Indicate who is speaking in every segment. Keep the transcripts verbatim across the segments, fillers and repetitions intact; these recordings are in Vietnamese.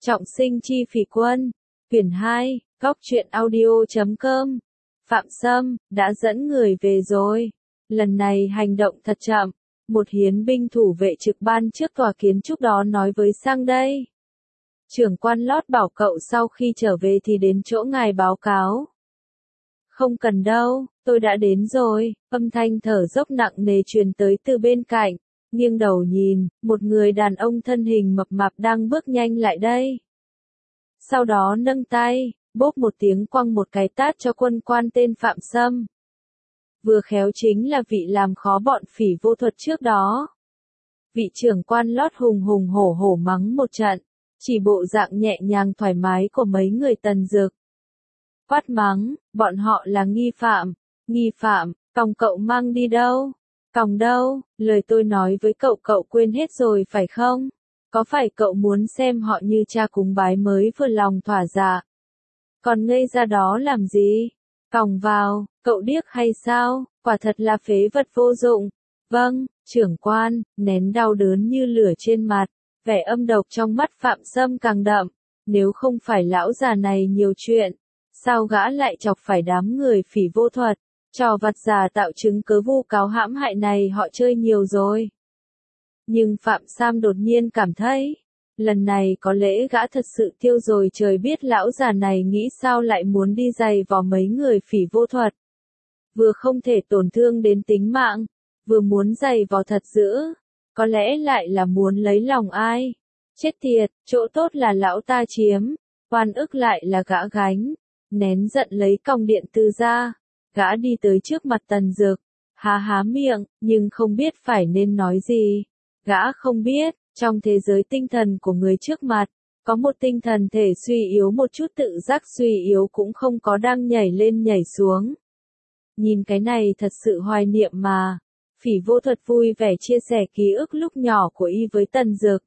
Speaker 1: Trọng sinh chi phỉ quân, quyển hai, góc truyện audio chấm com. Phạm Sâm, đã dẫn người về rồi. Lần này hành động thật chậm. Một hiến binh thủ vệ trực ban trước tòa kiến trúc đó nói với sang đây. Trưởng quan lót bảo cậu sau khi trở về thì đến chỗ ngài báo cáo. Không cần đâu, tôi đã đến rồi. Âm thanh thở dốc nặng nề truyền tới từ bên cạnh. Nghiêng đầu nhìn, một người đàn ông thân hình mập mạp đang bước nhanh lại đây. Sau đó nâng tay, bốp một tiếng quăng một cái tát cho quân quan tên Phạm Sâm. Vừa khéo chính là vị làm khó bọn phỉ vô thuật trước đó. Vị trưởng quan lót hùng hùng hổ hổ mắng một trận, chỉ bộ dạng nhẹ nhàng thoải mái của mấy người Tần Dực. Quát mắng, bọn họ là nghi phạm, nghi phạm, còng cậu mang đi đâu? Còng đâu, lời tôi nói với cậu cậu quên hết rồi phải không? Có phải cậu muốn xem họ như cha cúng bái mới vừa lòng thỏa dạ? Còn ngây ra đó làm gì? Còng vào, cậu điếc hay sao? Quả thật là phế vật vô dụng. Vâng, trưởng quan, nén đau đớn như lửa trên mặt, vẻ âm độc trong mắt Phạm Sâm càng đậm. Nếu không phải lão già này nhiều chuyện, sao gã lại chọc phải đám người phỉ vô thuật? Trò vặt già tạo chứng cớ vu cáo hãm hại này họ chơi nhiều rồi. Nhưng Phạm Sam đột nhiên cảm thấy, lần này có lẽ gã thật sự tiêu rồi, trời biết lão già này nghĩ sao lại muốn đi giày vào mấy người phỉ vô thuật. Vừa không thể tổn thương đến tính mạng, vừa muốn giày vào thật dữ, có lẽ lại là muốn lấy lòng ai. Chết tiệt, chỗ tốt là lão ta chiếm, oan ức lại là gã gánh. Nén giận lấy còng điện từ ra, gã đi tới trước mặt Tần Dực, há há miệng, nhưng không biết phải nên nói gì. Gã không biết, trong thế giới tinh thần của người trước mặt, có một tinh thần thể suy yếu một chút tự giác suy yếu cũng không có đang nhảy lên nhảy xuống. Nhìn cái này thật sự hoài niệm mà. Phỉ vô thuật vui vẻ chia sẻ ký ức lúc nhỏ của y với Tần Dực.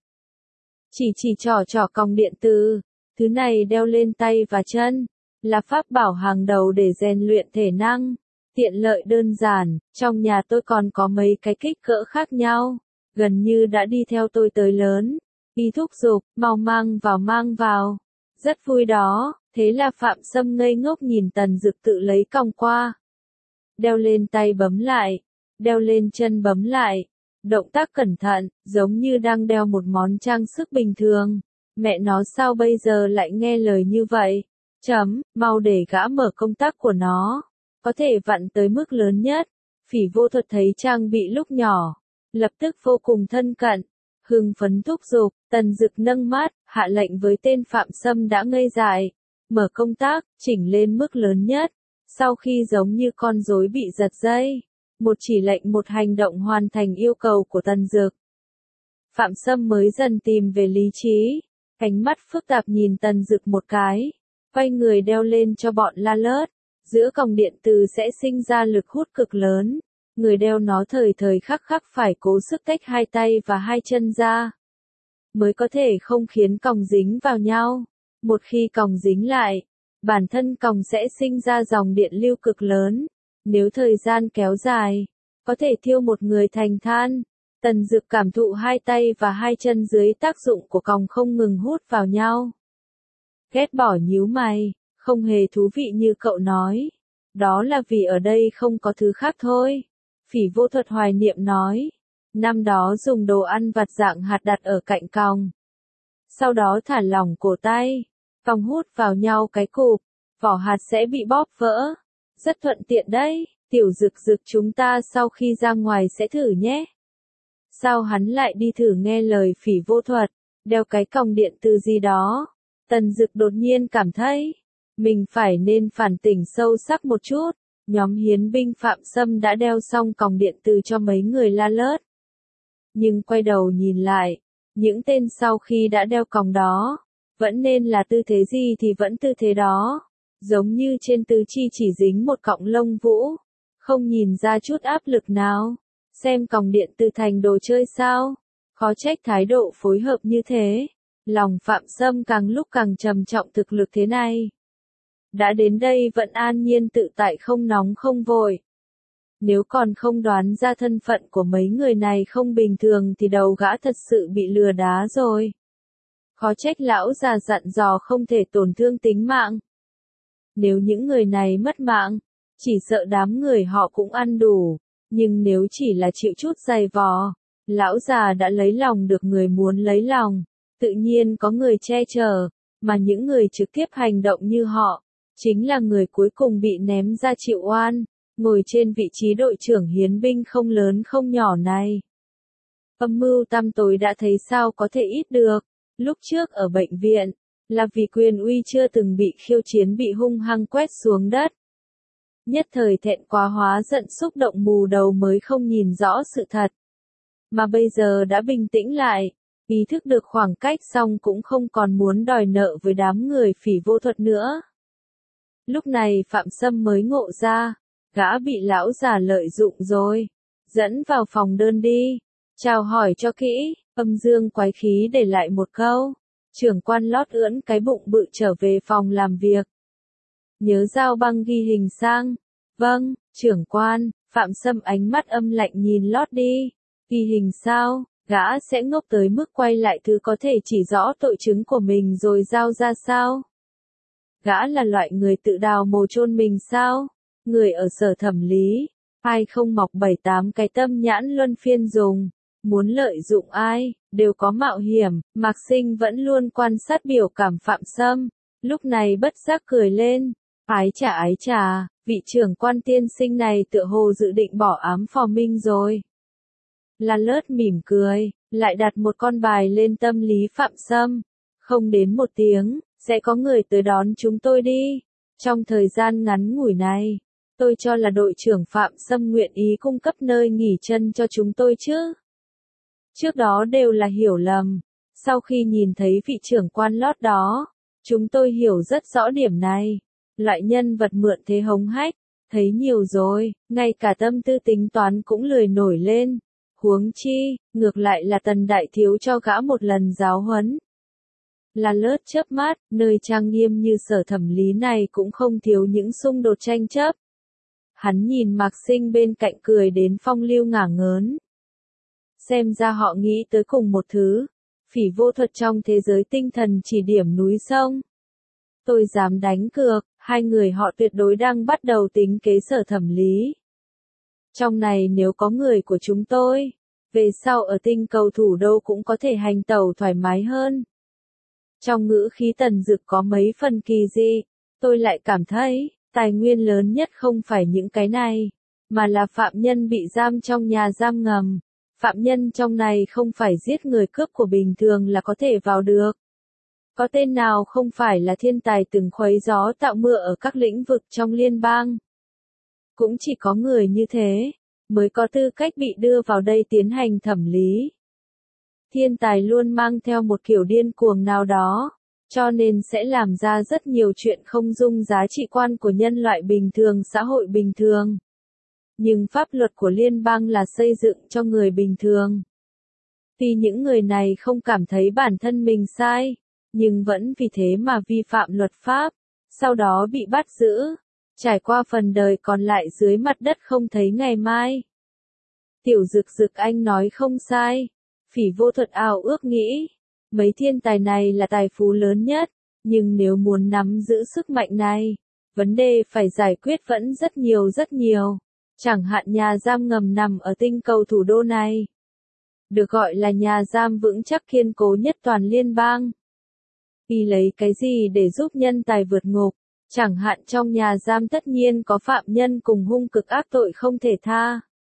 Speaker 1: Chỉ chỉ trò trò còng điện từ, thứ này đeo lên tay và chân, là pháp bảo hàng đầu để rèn luyện thể năng. Tiện lợi đơn giản, trong nhà tôi còn có mấy cái kích cỡ khác nhau, gần như đã đi theo tôi tới lớn. Y thúc giục, mau mang vào mang vào. Rất vui đó, thế là Phạm Sâm ngây ngốc nhìn Tần Dực tự lấy còng qua. Đeo lên tay bấm lại, đeo lên chân bấm lại. Động tác cẩn thận, giống như đang đeo một món trang sức bình thường. Mẹ nó sao bây giờ lại nghe lời như vậy? Chấm, mau để gã mở công tắc của nó. Có thể vặn tới mức lớn nhất. Phỉ vô thuật thấy trang bị lúc nhỏ, lập tức vô cùng thân cận, hưng phấn thúc giục. Tần Dực nâng mắt, hạ lệnh với tên Phạm Sâm đã ngây dại. Mở công tắc, chỉnh lên mức lớn nhất. Sau khi giống như con rối bị giật dây, một chỉ lệnh một hành động hoàn thành yêu cầu của Tần Dực. Phạm Sâm mới dần tìm về lý trí, ánh mắt phức tạp nhìn Tần Dực một cái, quay người đeo lên cho bọn La Lớt. Giữa còng điện từ sẽ sinh ra lực hút cực lớn, người đeo nó thời thời khắc khắc phải cố sức tách hai tay và hai chân ra, mới có thể không khiến còng dính vào nhau. Một khi còng dính lại, bản thân còng sẽ sinh ra dòng điện lưu cực lớn, nếu thời gian kéo dài, có thể thiêu một người thành than. Tần Dực cảm thụ hai tay và hai chân dưới tác dụng của còng không ngừng hút vào nhau. Ghét bỏ nhíu mày, không hề thú vị như cậu nói. Đó là vì ở đây không có thứ khác thôi. Phỉ vô thuật hoài niệm nói. Năm đó dùng đồ ăn vặt dạng hạt đặt ở cạnh còng. Sau đó thả lỏng cổ tay. Còng hút vào nhau cái cụp, vỏ hạt sẽ bị bóp vỡ. Rất thuận tiện đấy, Tiểu Dực Dực chúng ta sau khi ra ngoài sẽ thử nhé. Sao hắn lại đi thử nghe lời phỉ vô thuật, đeo cái còng điện từ gì đó? Tần Dực đột nhiên cảm thấy, mình phải nên phản tỉnh sâu sắc một chút. Nhóm hiến binh Phạm Sâm đã đeo xong còng điện từ cho mấy người La Lớt. Nhưng quay đầu nhìn lại, những tên sau khi đã đeo còng đó, vẫn nên là tư thế gì thì vẫn tư thế đó. Giống như trên tứ chi chỉ dính một cọng lông vũ, không nhìn ra chút áp lực nào. Xem còng điện từ thành đồ chơi sao? Khó trách thái độ phối hợp như thế. Lòng Phạm Sâm càng lúc càng trầm trọng thực lực thế này. Đã đến đây vẫn an nhiên tự tại không nóng không vội. Nếu còn không đoán ra thân phận của mấy người này không bình thường thì đầu gã thật sự bị lừa đá rồi. Khó trách lão già dặn dò không thể tổn thương tính mạng. Nếu những người này mất mạng, chỉ sợ đám người họ cũng ăn đủ, nhưng nếu chỉ là chịu chút dày vò, lão già đã lấy lòng được người muốn lấy lòng, tự nhiên có người che chở, mà những người trực tiếp hành động như họ, chính là người cuối cùng bị ném ra chịu oan, ngồi trên vị trí đội trưởng hiến binh không lớn không nhỏ này. Âm mưu tăm tối đã thấy sao có thể ít được, lúc trước ở bệnh viện, là vì quyền uy chưa từng bị khiêu chiến bị hung hăng quét xuống đất. Nhất thời thẹn quá hóa giận xúc động mù đầu mới không nhìn rõ sự thật. Mà bây giờ đã bình tĩnh lại, ý thức được khoảng cách xong cũng không còn muốn đòi nợ với đám người phỉ vô thuật nữa. Lúc này Phạm Sâm mới ngộ ra, gã bị lão già lợi dụng rồi, dẫn vào phòng đơn đi, chào hỏi cho kỹ, âm dương quái khí để lại một câu, trưởng quan lót ưỡn cái bụng bự trở về phòng làm việc. Nhớ giao băng ghi hình sang, vâng, trưởng quan, Phạm Sâm ánh mắt âm lạnh nhìn lót đi, ghi hình sao, gã sẽ ngốc tới mức quay lại thứ có thể chỉ rõ tội chứng của mình rồi giao ra sao? Gã là loại người tự đào mồ chôn mình sao? Người ở sở thẩm lý, ai không mọc bảy tám cái tâm nhãn luân phiên dùng, muốn lợi dụng ai, đều có mạo hiểm, Mạc Sinh vẫn luôn quan sát biểu cảm Phạm Sâm, lúc này bất giác cười lên, ái chà ái chà, vị trưởng quan tiên sinh này tựa hồ dự định bỏ ám phò Minh rồi. Là Lớt mỉm cười, lại đặt một con bài lên tâm lý Phạm Sâm, không đến một tiếng, sẽ có người tới đón chúng tôi đi. Trong thời gian ngắn ngủi này, tôi cho là đội trưởng Phạm Sâm nguyện ý cung cấp nơi nghỉ chân cho chúng tôi chứ. Trước đó đều là hiểu lầm, sau khi nhìn thấy vị trưởng quan lót đó, chúng tôi hiểu rất rõ điểm này. Loại nhân vật mượn thế hống hách, thấy nhiều rồi, ngay cả tâm tư tính toán cũng lười nổi lên. Huống chi, ngược lại là Tần đại thiếu cho gã một lần giáo huấn. Là Lớt chớp mắt, nơi trang nghiêm như sở thẩm lý này cũng không thiếu những xung đột tranh chấp. Hắn nhìn Mạc Sinh bên cạnh cười đến phong lưu ngả ngớn. Xem ra họ nghĩ tới cùng một thứ, phỉ vô thuật trong thế giới tinh thần chỉ điểm núi sông. Tôi dám đánh cược, hai người họ tuyệt đối đang bắt đầu tính kế sở thẩm lý. Trong này nếu có người của chúng tôi, về sau ở tinh cầu thủ đô cũng có thể hành tẩu thoải mái hơn. Trong ngữ khí Tần Dực có mấy phần kỳ dị, tôi lại cảm thấy, tài nguyên lớn nhất không phải những cái này, mà là phạm nhân bị giam trong nhà giam ngầm. Phạm nhân trong này không phải giết người cướp của bình thường là có thể vào được. Có tên nào không phải là thiên tài từng khuấy gió tạo mưa ở các lĩnh vực trong liên bang. Cũng chỉ có người như thế, mới có tư cách bị đưa vào đây tiến hành thẩm lý. Thiên tài luôn mang theo một kiểu điên cuồng nào đó, cho nên sẽ làm ra rất nhiều chuyện không dung giá trị quan của nhân loại bình thường xã hội bình thường. Nhưng pháp luật của liên bang là xây dựng cho người bình thường. Tuy những người này không cảm thấy bản thân mình sai, nhưng vẫn vì thế mà vi phạm luật pháp, sau đó bị bắt giữ, trải qua phần đời còn lại dưới mặt đất không thấy ngày mai. Tiểu Dực Dực anh nói không sai, phỉ vô thuật ao ước nghĩ, mấy thiên tài này là tài phú lớn nhất, nhưng nếu muốn nắm giữ sức mạnh này, vấn đề phải giải quyết vẫn rất nhiều rất nhiều. Chẳng hạn nhà giam ngầm nằm ở tinh cầu thủ đô này, được gọi là nhà giam vững chắc kiên cố nhất toàn liên bang. Y lấy cái gì để giúp nhân tài vượt ngục? Chẳng hạn trong nhà giam tất nhiên có phạm nhân cùng hung cực ác tội không thể tha.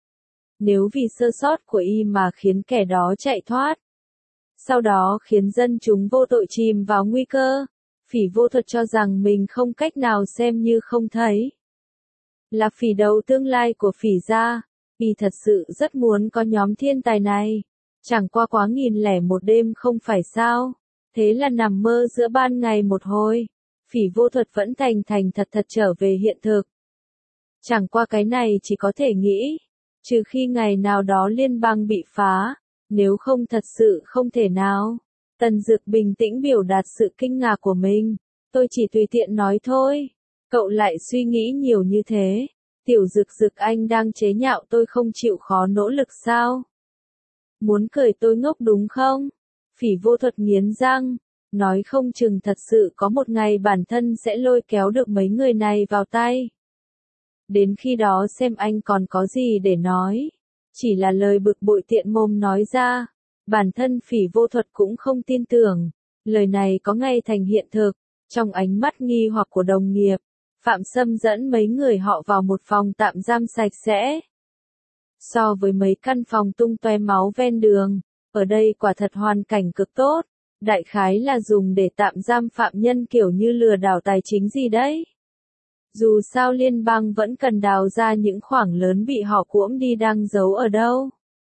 Speaker 1: Nếu vì sơ sót của y mà khiến kẻ đó chạy thoát, sau đó khiến dân chúng vô tội chìm vào nguy cơ, phỉ vô thuật cho rằng mình không cách nào xem như không thấy. Là phỉ đầu tương lai của phỉ gia, y thật sự rất muốn có nhóm thiên tài này. Chẳng qua quá nghìn lẻ một đêm không phải sao. Thế là nằm mơ giữa ban ngày một hồi. Phỉ vô thuật vẫn thành thành thật thật trở về hiện thực. Chẳng qua cái này chỉ có thể nghĩ. Trừ khi ngày nào đó liên bang bị phá. Nếu không thật sự không thể nào. Tần Dực bình tĩnh biểu đạt sự kinh ngạc của mình. Tôi chỉ tùy tiện nói thôi. Cậu lại suy nghĩ nhiều như thế. Tiểu Dực Dực anh đang chế nhạo tôi không chịu khó nỗ lực sao? Muốn cười tôi ngốc đúng không? Phỉ vô thuật nghiến răng, nói không chừng thật sự có một ngày bản thân sẽ lôi kéo được mấy người này vào tay. Đến khi đó xem anh còn có gì để nói. Chỉ là lời bực bội tiện mồm nói ra. Bản thân Phỉ Vô Thuật cũng không tin tưởng. Lời này có ngay thành hiện thực. Trong ánh mắt nghi hoặc của đồng nghiệp, Phạm Sâm dẫn mấy người họ vào một phòng tạm giam sạch sẽ. So với mấy căn phòng tung toe máu ven đường, ở đây quả thật hoàn cảnh cực tốt. Đại khái là dùng để tạm giam phạm nhân kiểu như lừa đảo tài chính gì đấy. Dù sao liên bang vẫn cần đào ra những khoản lớn bị họ cuỗm đi đang giấu ở đâu.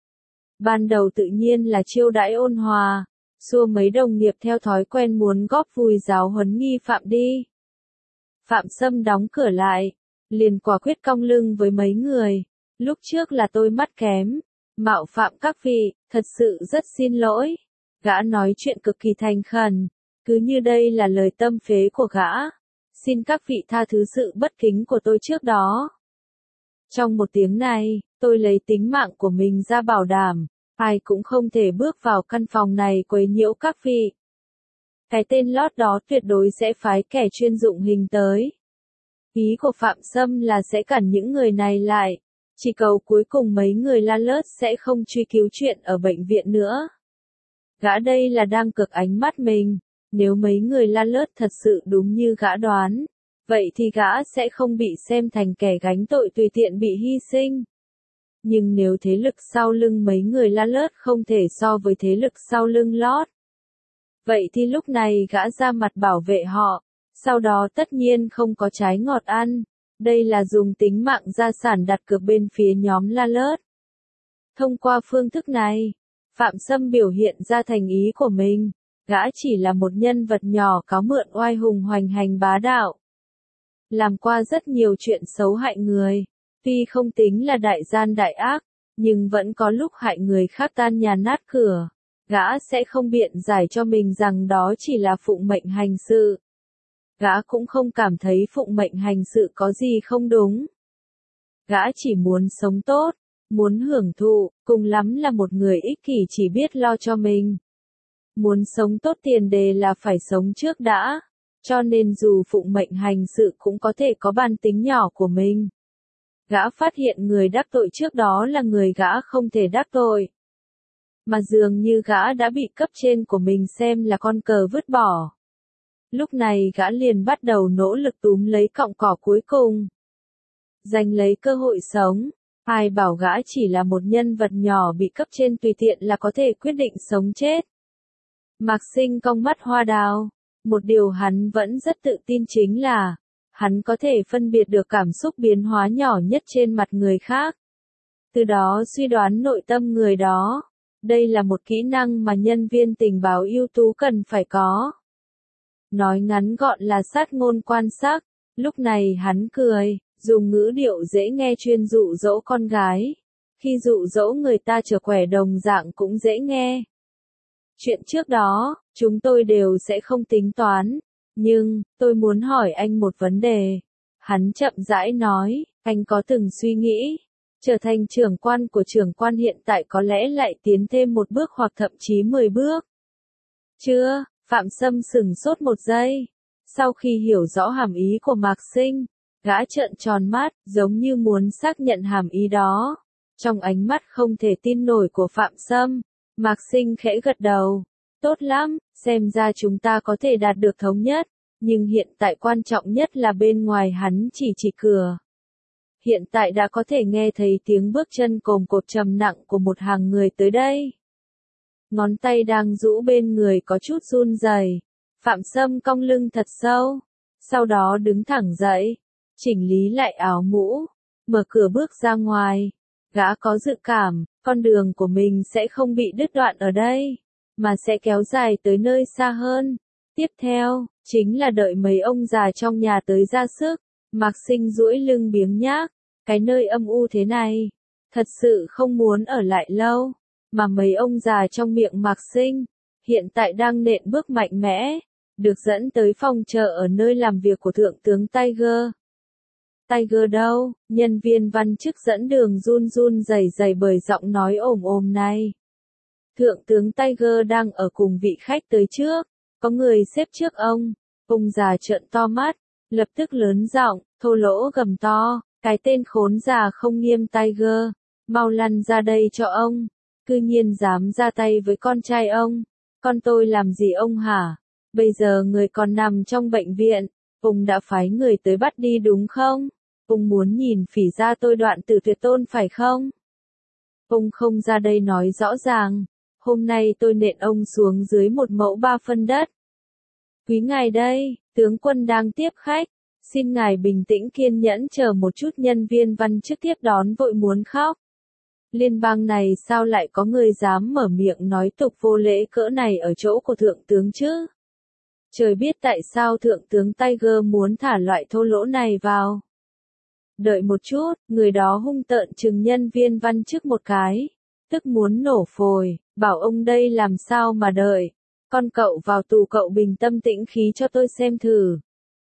Speaker 1: Ban đầu tự nhiên là chiêu đãi ôn hòa, xua mấy đồng nghiệp theo thói quen muốn góp vui giáo huấn nghi phạm đi. Phạm Sâm đóng cửa lại, liền quả quyết cong lưng với mấy người. Lúc trước là tôi mắt kém, mạo phạm các vị, thật sự rất xin lỗi. Gã nói chuyện cực kỳ thành khẩn, cứ như đây là lời tâm phế của gã. Xin các vị tha thứ sự bất kính của tôi trước đó. Trong một tiếng này, tôi lấy tính mạng của mình ra bảo đảm, ai cũng không thể bước vào căn phòng này quấy nhiễu các vị. Cái tên lót đó tuyệt đối sẽ phái kẻ chuyên dụng hình tới. Ý của Phạm Sâm là sẽ cản những người này lại, chỉ cầu cuối cùng mấy người la lớt sẽ không truy cứu chuyện ở bệnh viện nữa. Gã đây là đang cực ánh mắt mình, nếu mấy người la lớt thật sự đúng như gã đoán, vậy thì gã sẽ không bị xem thành kẻ gánh tội tùy tiện bị hy sinh. Nhưng nếu thế lực sau lưng mấy người la lớt không thể so với thế lực sau lưng lót, vậy thì lúc này gã ra mặt bảo vệ họ, sau đó tất nhiên không có trái ngọt ăn. Đây là dùng tính mạng gia sản đặt cược bên phía nhóm la lớt. Thông qua phương thức này, Phạm Sâm biểu hiện ra thành ý của mình, gã chỉ là một nhân vật nhỏ cáo mượn oai hùng hoành hành bá đạo. Làm qua rất nhiều chuyện xấu hại người, tuy không tính là đại gian đại ác, nhưng vẫn có lúc hại người khác tan nhà nát cửa. Gã sẽ không biện giải cho mình rằng đó chỉ là phụng mệnh hành sự. Gã cũng không cảm thấy phụng mệnh hành sự có gì không đúng. Gã chỉ muốn sống tốt, muốn hưởng thụ, cùng lắm là một người ích kỷ chỉ biết lo cho mình. Muốn sống tốt tiền đề là phải sống trước đã, cho nên dù phụng mệnh hành sự cũng có thể có bản tính nhỏ của mình. Gã phát hiện người đắc tội trước đó là người gã không thể đắc tội. Mà dường như gã đã bị cấp trên của mình xem là con cờ vứt bỏ. Lúc này gã liền bắt đầu nỗ lực túm lấy cọng cỏ cuối cùng. Giành lấy cơ hội sống. Ai bảo gã chỉ là một nhân vật nhỏ bị cấp trên tùy tiện là có thể quyết định sống chết. Mạc Sinh cong mắt hoa đào. Một điều hắn vẫn rất tự tin chính là, hắn có thể phân biệt được cảm xúc biến hóa nhỏ nhất trên mặt người khác. Từ đó suy đoán nội tâm người đó. Đây là một kỹ năng mà nhân viên tình báo ưu tú cần phải có. Nói ngắn gọn là sát ngôn quan sắc. Lúc này hắn cười, dùng ngữ điệu dễ nghe chuyên dụ dỗ con gái. Khi dụ dỗ người ta trở quẻ đồng dạng cũng dễ nghe. Chuyện trước đó, chúng tôi đều sẽ không tính toán. Nhưng, tôi muốn hỏi anh một vấn đề. Hắn chậm rãi nói, anh có từng suy nghĩ, trở thành trưởng quan của trưởng quan hiện tại có lẽ lại tiến thêm một bước hoặc thậm chí mười bước? Chưa, Phạm Sâm sửng sốt một giây. Sau khi hiểu rõ hàm ý của Mạc Sinh, gã trợn tròn mắt, giống như muốn xác nhận hàm ý đó. Trong ánh mắt không thể tin nổi của Phạm Sâm, Mạc Sinh khẽ gật đầu. Tốt lắm, xem ra chúng ta có thể đạt được thống nhất, nhưng hiện tại quan trọng nhất là bên ngoài hắn chỉ chỉ cửa. Hiện tại đã có thể nghe thấy tiếng bước chân cồm cộp trầm nặng của một hàng người tới đây. Ngón tay đang rũ bên người có chút run rẩy. Phạm Sâm cong lưng thật sâu, sau đó đứng thẳng dậy, chỉnh lý lại áo mũ, mở cửa bước ra ngoài. Gã có dự cảm, con đường của mình sẽ không bị đứt đoạn ở đây, mà sẽ kéo dài tới nơi xa hơn. Tiếp theo, chính là đợi mấy ông già trong nhà tới ra sức. Mạc Sinh duỗi lưng biếng nhác, cái nơi âm u thế này, thật sự không muốn ở lại lâu. Mà mấy ông già trong miệng Mạc Sinh, hiện tại đang nện bước mạnh mẽ, được dẫn tới phòng chờ ở nơi làm việc của Thượng tướng Tiger. Tiger đâu? Nhân viên văn chức dẫn đường run run rẩy rẩy bởi giọng nói ồm ồm này. Thượng tướng Tiger đang ở cùng vị khách tới trước, Có người xếp trước ông. Ông già trợn to mắt, lập tức lớn giọng, thô lỗ gầm to, cái tên khốn già không nghiêm Tiger, mau lăn ra đây cho ông, cư nhiên dám ra tay với con trai ông, con tôi làm gì ông hả? Bây giờ người còn nằm trong bệnh viện, ông đã phái người tới bắt đi đúng không? Ông muốn nhìn Phỉ gia tôi đoạn tử tuyệt tôn phải không? Ông không ra đây nói rõ ràng, hôm nay tôi nện ông xuống dưới một mẫu ba phân đất. Quý ngài đây, tướng quân đang tiếp khách, xin ngài bình tĩnh kiên nhẫn chờ một chút, nhân viên văn chức tiếp đón vội muốn khóc. Liên bang này sao lại có người dám mở miệng nói tục vô lễ cỡ này ở chỗ của thượng tướng chứ? Trời biết tại sao thượng tướng Tiger muốn thả loại thô lỗ này vào. Đợi một chút, người đó hung tợn trừng nhân viên văn chức một cái, tức muốn nổ phổi, bảo ông đây làm sao mà đợi. Con cậu vào tù, cậu bình tâm tĩnh khí cho tôi xem thử.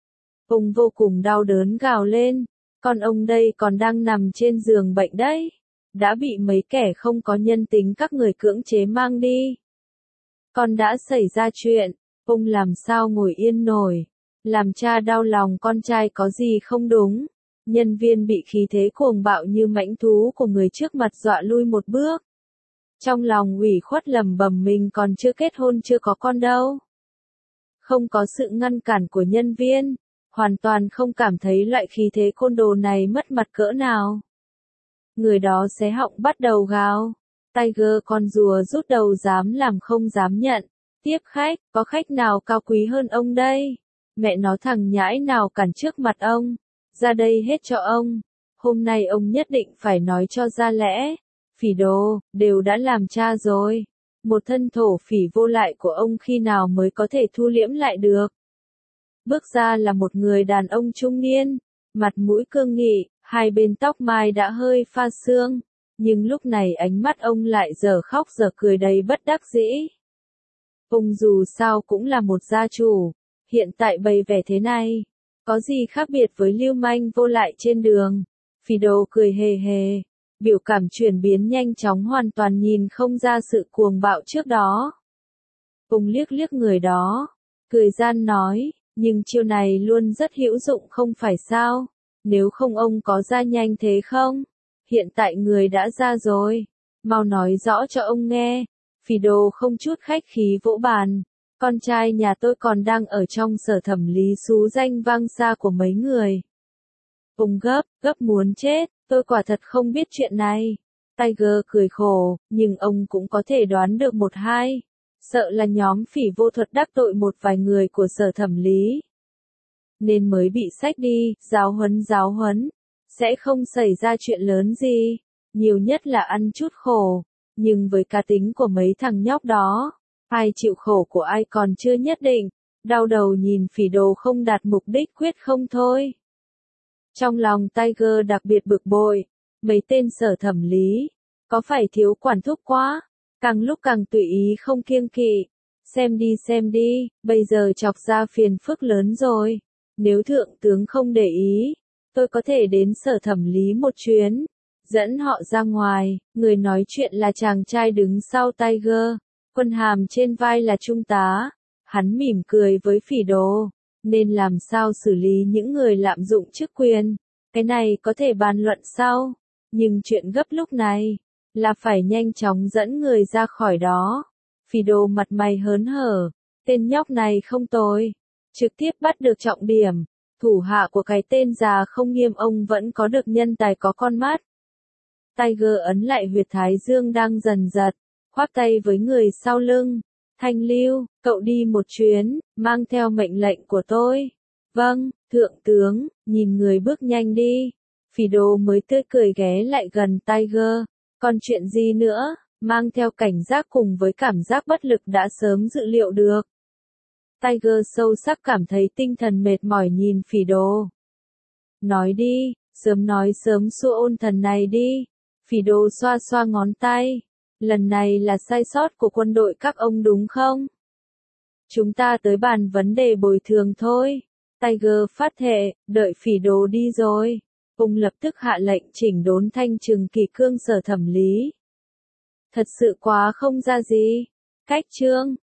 Speaker 1: Ông vô cùng đau đớn gào lên, con ông đây còn đang nằm trên giường bệnh đấy, đã bị mấy kẻ không có nhân tính các người cưỡng chế mang đi. Con đã xảy ra chuyện, ông làm sao ngồi yên nổi, làm cha đau lòng con trai có gì không đúng. Nhân viên bị khí thế cuồng bạo như mãnh thú của người trước mặt dọa lui một bước. Trong lòng ủy khuất lẩm bẩm mình còn chưa kết hôn chưa có con đâu. Không có sự ngăn cản của nhân viên, hoàn toàn không cảm thấy loại khí thế côn đồ này mất mặt cỡ nào. Người đó xé họng bắt đầu gào. Tiger con rùa rút đầu dám làm không dám nhận. Tiếp khách, có khách nào cao quý hơn ông đây? Mẹ nó thằng nhãi nào cản trước mặt ông. Ra đây hết cho ông. Hôm nay ông nhất định phải nói cho ra lẽ. Phỉ đồ, đều đã làm cha rồi. Một thân thổ phỉ vô lại của ông khi nào mới có thể thu liễm lại được. Bước ra là một người đàn ông trung niên, mặt mũi cương nghị, hai bên tóc mai đã hơi pha sương, nhưng lúc này ánh mắt ông lại giờ khóc giờ cười đầy bất đắc dĩ. Ông dù sao cũng là một gia chủ, hiện tại bày vẻ thế này, có gì khác biệt với lưu manh vô lại trên đường. Phỉ đồ cười hề hề, biểu cảm chuyển biến nhanh chóng, hoàn toàn nhìn không ra sự cuồng bạo trước đó. Ông liếc liếc người đó, cười gian nói, nhưng chiêu này luôn rất hữu dụng không phải sao? Nếu không ông có ra nhanh thế không? Hiện tại người đã ra rồi, mau nói rõ cho ông nghe. Phỉ đồ không chút khách khí vỗ bàn, con trai nhà tôi còn đang ở trong sở thẩm lý xú danh vang xa của mấy người. Ông gấp, gấp muốn chết, tôi quả thật không biết chuyện này. Tiger cười khổ, nhưng ông cũng có thể đoán được một hai. Sợ là nhóm phỉ vô thuật đắc tội một vài người của sở thẩm lý, nên mới bị xách đi, giáo huấn giáo huấn. Sẽ không xảy ra chuyện lớn gì, nhiều nhất là ăn chút khổ. Nhưng với cá tính của mấy thằng nhóc đó, ai chịu khổ của ai còn chưa nhất định. Đau đầu nhìn phỉ đồ không đạt mục đích quyết không thôi. Trong lòng Tiger đặc biệt bực bội, mấy tên sở thẩm lý, có phải thiếu quản thúc quá, càng lúc càng tùy ý không kiêng kỵ. Xem đi xem đi, bây giờ chọc ra phiền phức lớn rồi. Nếu thượng tướng không để ý, tôi có thể đến sở thẩm lý một chuyến, dẫn họ ra ngoài. Người nói chuyện là chàng trai đứng sau Tiger, quân hàm trên vai là trung tá. Hắn mỉm cười với phỉ đồ, nên làm sao xử lý những người lạm dụng chức quyền, cái này có thể bàn luận sau. Nhưng chuyện gấp lúc này, là phải nhanh chóng dẫn người ra khỏi đó. Phỉ đồ mặt mày hớn hở, tên nhóc này không tồi, trực tiếp bắt được trọng điểm. Thủ hạ của cái tên già không nghiêm ông vẫn có được nhân tài có con mắt. Tiger ấn lại huyệt thái dương đang dần giật, khoác tay với người sau lưng. Thanh Lưu, cậu đi một chuyến, mang theo mệnh lệnh của tôi. Vâng, thượng tướng, nhìn người bước nhanh đi. Phỉ đồ mới tươi cười ghé lại gần Tiger. Còn chuyện gì nữa, mang theo cảnh giác cùng với cảm giác bất lực đã sớm dự liệu được. Tiger sâu sắc cảm thấy tinh thần mệt mỏi nhìn phỉ đồ. Nói đi, sớm nói sớm xua ôn thần này đi. Phỉ đồ xoa xoa ngón tay. Lần này là sai sót của quân đội các ông đúng không? Chúng ta tới bàn vấn đề bồi thường thôi. Tiger phát thệ, đợi phỉ đồ đi rồi. Ông lập tức hạ lệnh chỉnh đốn thanh trừng kỳ cương sở thẩm lý. Thật sự quá không ra gì. Cách chương.